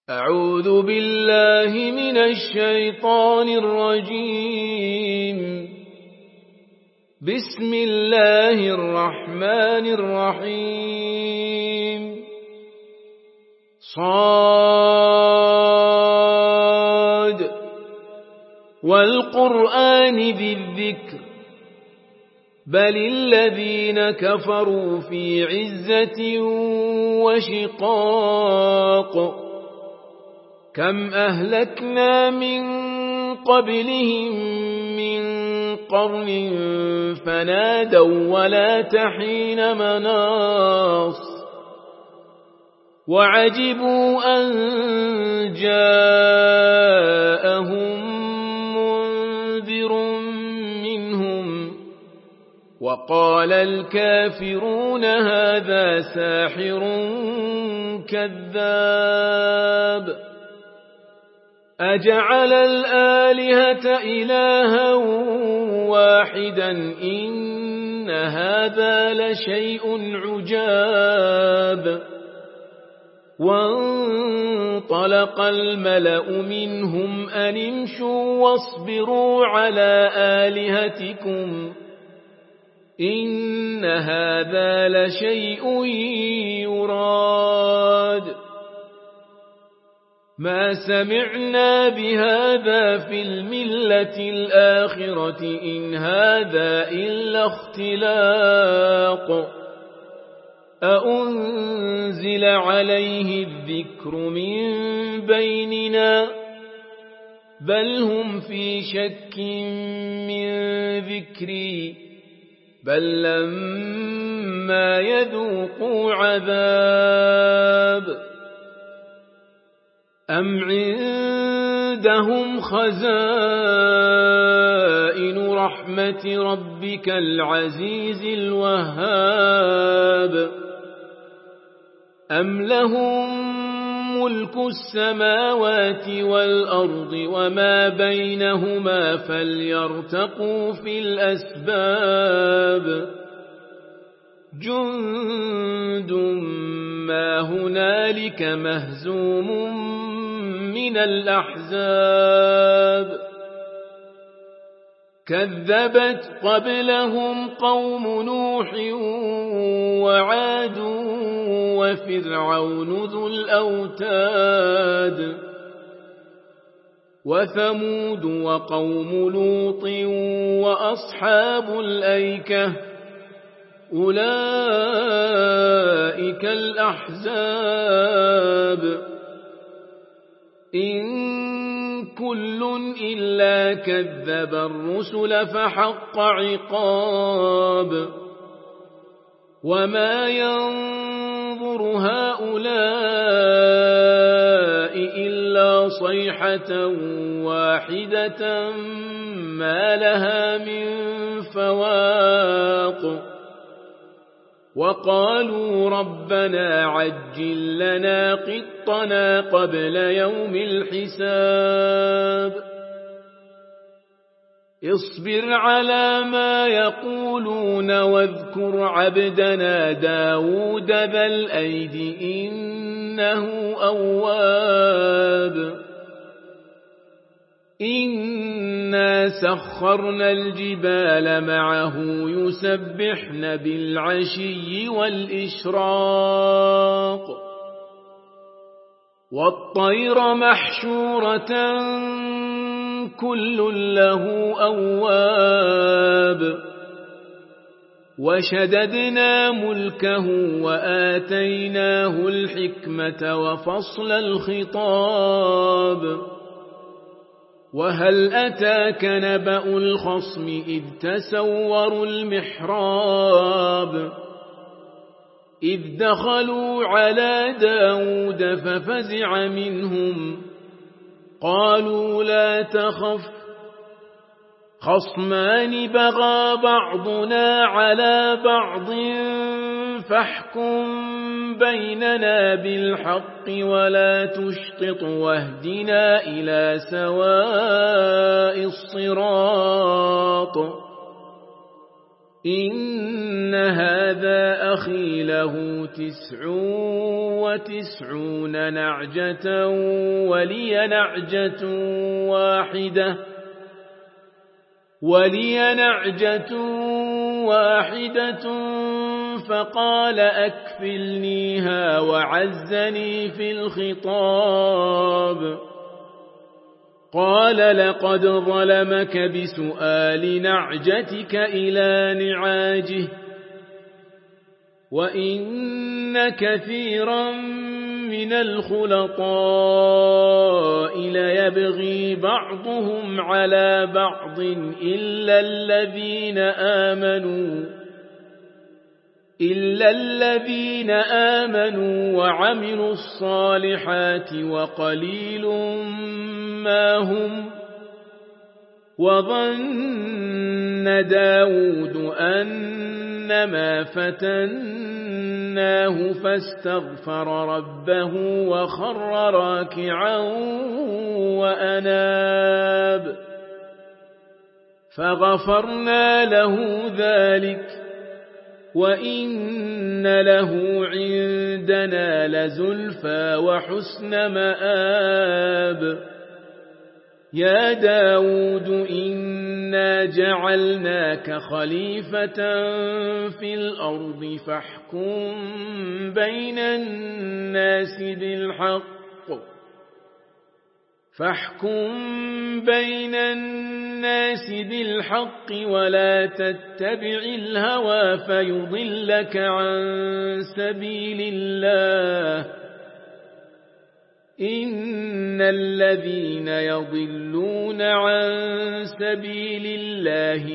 أعوذ بالله من الشيطان الرجيم. بسم الله الرحمن الرحيم. صاد والقرآن ذي الذكر بل الذين كفروا في عزة وشقاق كم أهلكنا من قبلهم من قرن فنادوا ولا تحين مناص وعجبوا أن جاءهم منذر منهم وقال الكافرون هذا ساحر كذاب أجعل الآلهة إلها واحدا إن هذا لشيء عجاب وانطلق الملأ منهم أن امشوا واصبروا على آلهتكم إن هذا لشيء يراد ما سمعنا بهذا في الملة الآخرة إن هذا إلا اختلاق أأنزل عليه الذكر من بيننا بل هم في شك من ذكري بل لما يذوقوا عذاب أم عندهم خزائن رحمة ربك العزيز الوهاب أم لهم ملك السماوات والأرض وما بينهما فليرتقوا في الأسباب جند ما هنالك مهزوم من الأحزاب كذبت قبلهم قوم نوح وعاد وفرعون ذو الأوتاد وثمود وقوم لوط وأصحاب الأيكة أولئك الأحزاب إن كل إلا كذب الرسل فحق عقاب وما ينظر هؤلاء إلا صيحة واحدة ما لها من فواق وقالوا ربنا عجل لنا قطنا قبل يوم الحساب اصبر على ما يقولون واذكر عبدنا داود ذا الأيد إنه أواب إنا سخرنا الجبال معه يسبحن بالعشي والإشراق والطير محشورة كل له أواب وشددنا ملكه وآتيناه الحكمة وفصل الخطاب وهل أتاك نبأ الخصم إذ تسوروا المحراب إذ دخلوا على داود ففزع منهم قالوا لا تخف خصمان بغى بعضنا على بعض فاحكم بيننا بالحق ولا تشطط واهدنا إلى سواء الصراط إن هذا أخي له 99 نعجة ولي نعجة واحدة فقال أكفلنيها وعزني في الخطاب قال لقد ظلمك بسؤال نعجتك إلى نعاجه وإن كثيرا من الخلطاء ليبغي بعضهم على بعض إلا الذين آمنوا وعملوا الصالحات وقليل ما هم وظن داود أنما فتناه فاستغفر ربه وخر راكعا وأناب فغفرنا له ذلك وإن له عندنا لزلفى وحسن مآب يا داود إنا جعلناك خليفة في الأرض فاحكم بين الناس بالحق ولا تتبع الهوى فيضلك عن سبيل الله إن الذين يضلون عن سبيل الله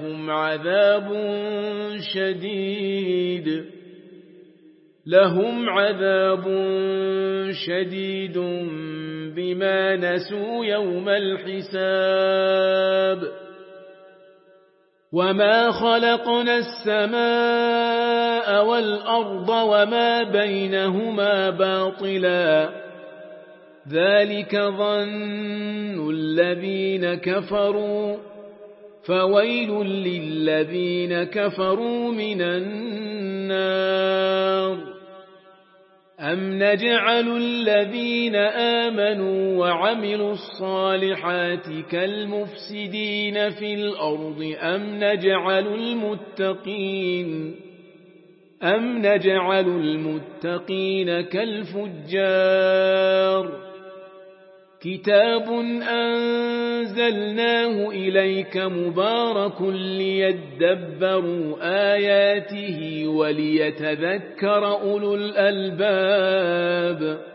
لهم عذاب شديد بما نسوا يوم الحساب وما خلقنا السماء والأرض وما بينهما باطلا ذلك ظن الذين كفروا فويل للذين كفروا من النار أم نجعل الذين آمنوا وعملوا الصالحات كالمفسدين في الأرض أم نجعل المتقين كالفجار كتاب أنزلناه إليك مبارك ليدبروا آياته وليتذكر أولو الألباب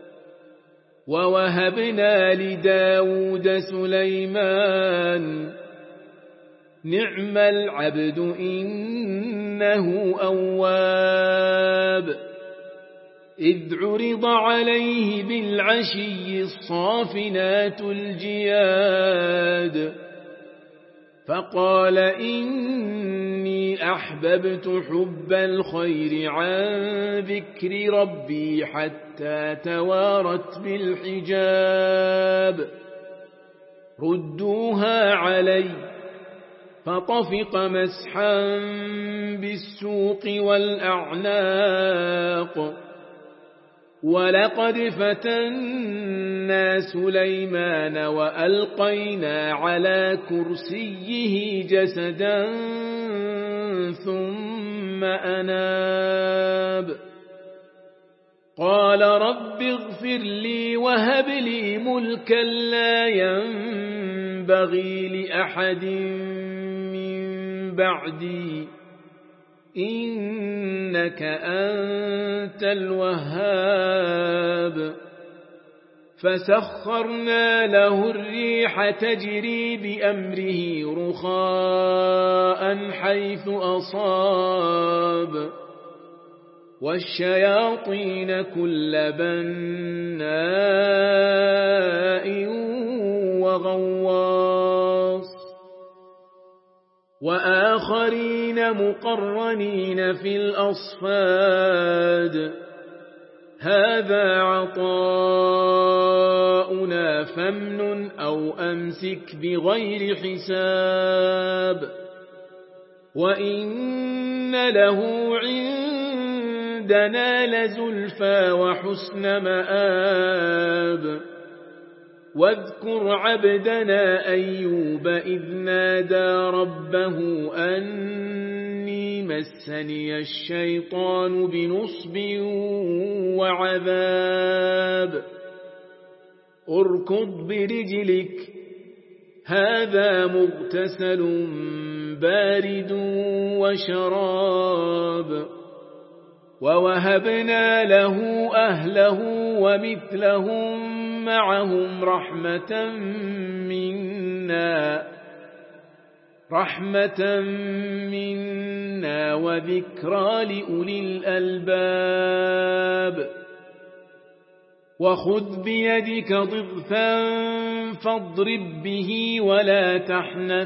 ووهبنا لداود سليمان نعم العبد إنه أواب إذ عرض عليه بالعشي الصافنات الجياد فقال إني أحببت حب الخير عن ذكر ربي حتى توارت بالحجاب ردوها علي فطفق مسحا بالسوق والأعناق ولقد فتنا سليمان وألقينا على كرسيه جسدا ثم أناب قال رب اغفر لي وهب لي ملكا لا ينبغي لأحد من بعدي إنك أنت الوهاب فسخرنا له الريح تجري بأمره رخاء حيث أصاب والشياطين كل بناء وغواص وآخرين مقرنين في الأصفاد هذا عطاؤنا فامنن أو أمسك بغير حساب وإن له عندنا لزلفى وحسن مآب واذكر عبدنا أيوب إذ نادى ربه أني مسني الشيطان بنصب وعذاب اركض برجلك هذا مغتسل بارد وشراب ووهبنا له أهله ومثلهم معهم رحمة منا وذكرى لأولي الألباب وخذ بيدك ضغثا فاضرب به ولا تحنث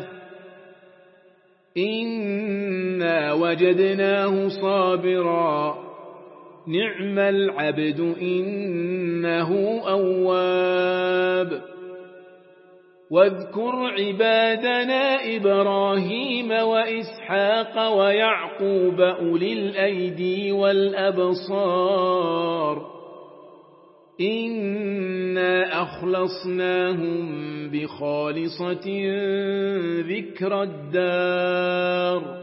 إنا وجدناه صابرا نعم العبد إنه أواب واذكر عبادنا إبراهيم وإسحاق ويعقوب أولي الأيدي والأبصار إنا أخلصناهم بخالصة ذكر الدار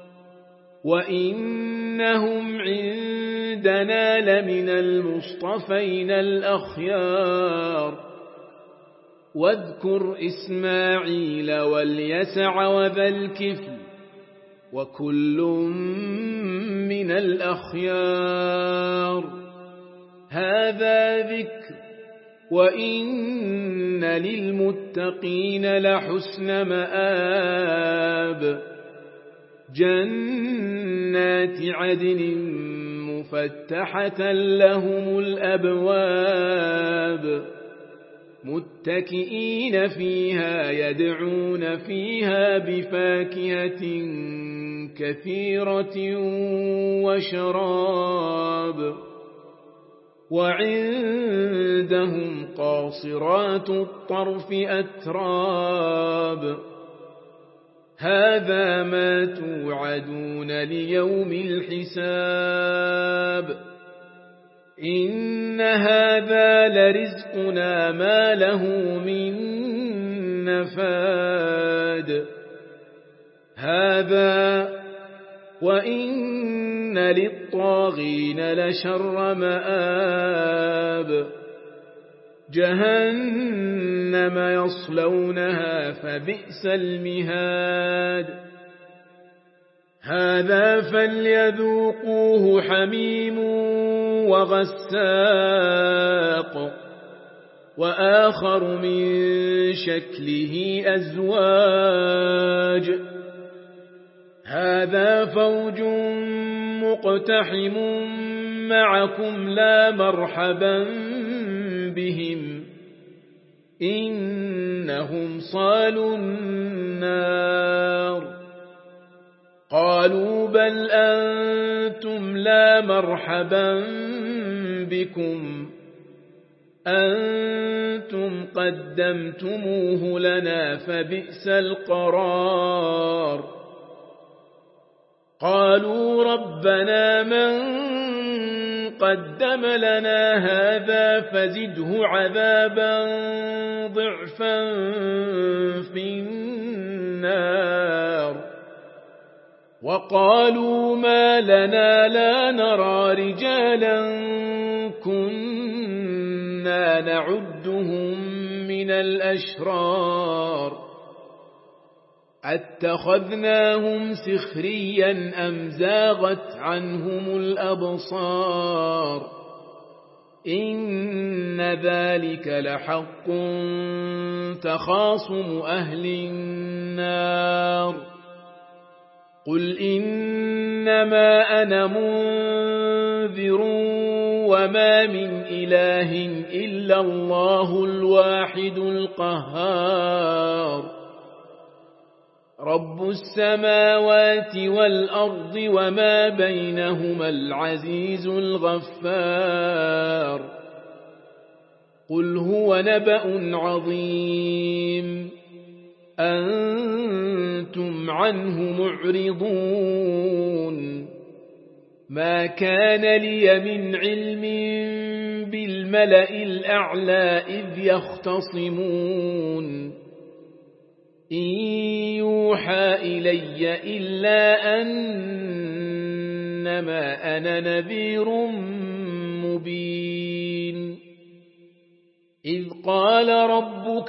وإنهم عندنا لمن المصطفين الأخيار واذكر إسماعيل واليسع وذا الكفل وكل من الأخيار هذا ذكر وإن للمتقين لحسن مآب جنات عدن مفتحة لهم الأبواب متكئين فيها يدعون فيها بفاكهة كثيرة وشراب وعندهم قاصرات الطرف أتراب هذا ما توعدون ليوم الحساب إن هذا لرزقنا ما له من نفاد هذا وإن للطاغين لشر مآب جهنم يصلونها فبئس المهاد هذا فليذوقوه حميم وغساق وآخر من شكله أزواج هذا فوج مقتحم معكم لا مرحبا بهم إنهم صالوا النار قالوا بل أنتم لا مرحبا بكم أنتم قدمتموه لنا فبئس القرار قالوا ربنا من قدم لنا هذا فزده عذابا ضعفا في النار وقالوا ما لنا لا نرى رجالا كنا نعدهم من الأشرار أتخذناهم سخريا أم زاغت عنهم الأبصار إن ذلك لحق تخاصم أهل النار قل إنما أنا منذر وما من إله إلا الله الواحد القهار رب السماوات والأرض وما بينهما العزيز الغفار قل هو نبأ عظيم أنتم عنه معرضون ما كان لي من علم بالملأ الأعلى إذ يختصمون إن يوحى إلي إلا أنما أنا نذير مبين إذ قال ربك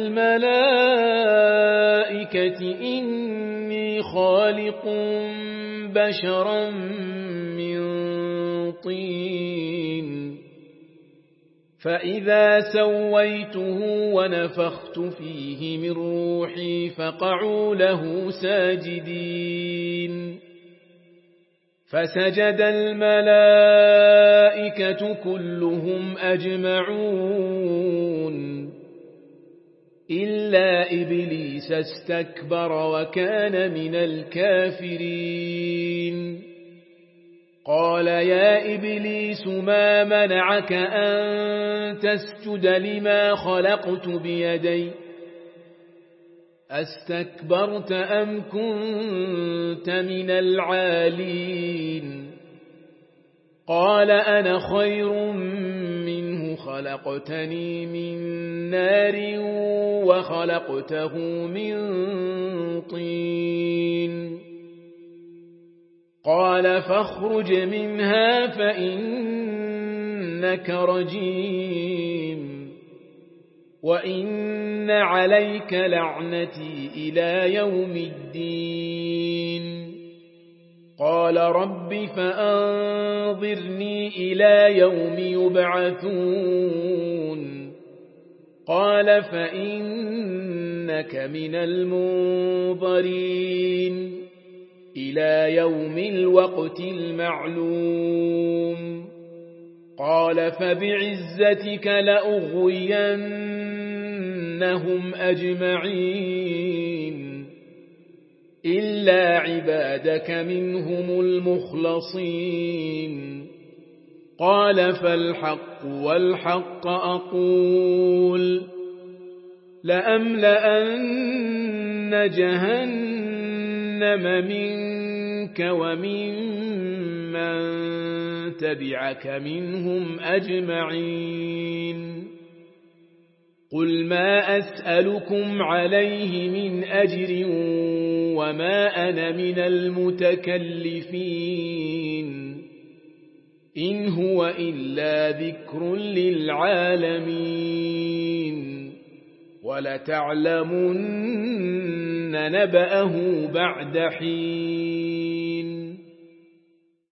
للملائكة إني خالق بشرا من طين فإذا سويته ونفخت فيه من روحي فقعوا له ساجدين فسجد الملائكة كلهم أجمعون إلا إبليس استكبر وكان من الكافرين قال يا إبليس ما منعك أن تسجد لما خلقت بيدي أستكبرت أم كنت من العالين قال أنا خير منه خلقتني من نار وخلقته من طين قال فاخرج منها فإنك رجيم وإن عليك لعنتي إلى يوم الدين قال رب فأنظرني إلى يوم يبعثون قال فإنك من المنظرين إلى يوم الوقت المعلوم قال فبعزتك لأغوينهم أجمعين إلا عبادك منهم المخلصين قال فالحق والحق أقول لأملأن جهنم منك ومن من تبعك منهم أجمعين قل ما أسألكم عليه من أجر وما أنا من المتكلفين إن هو إلا ذكر للعالمين ولتعلمن نبأه بعد حين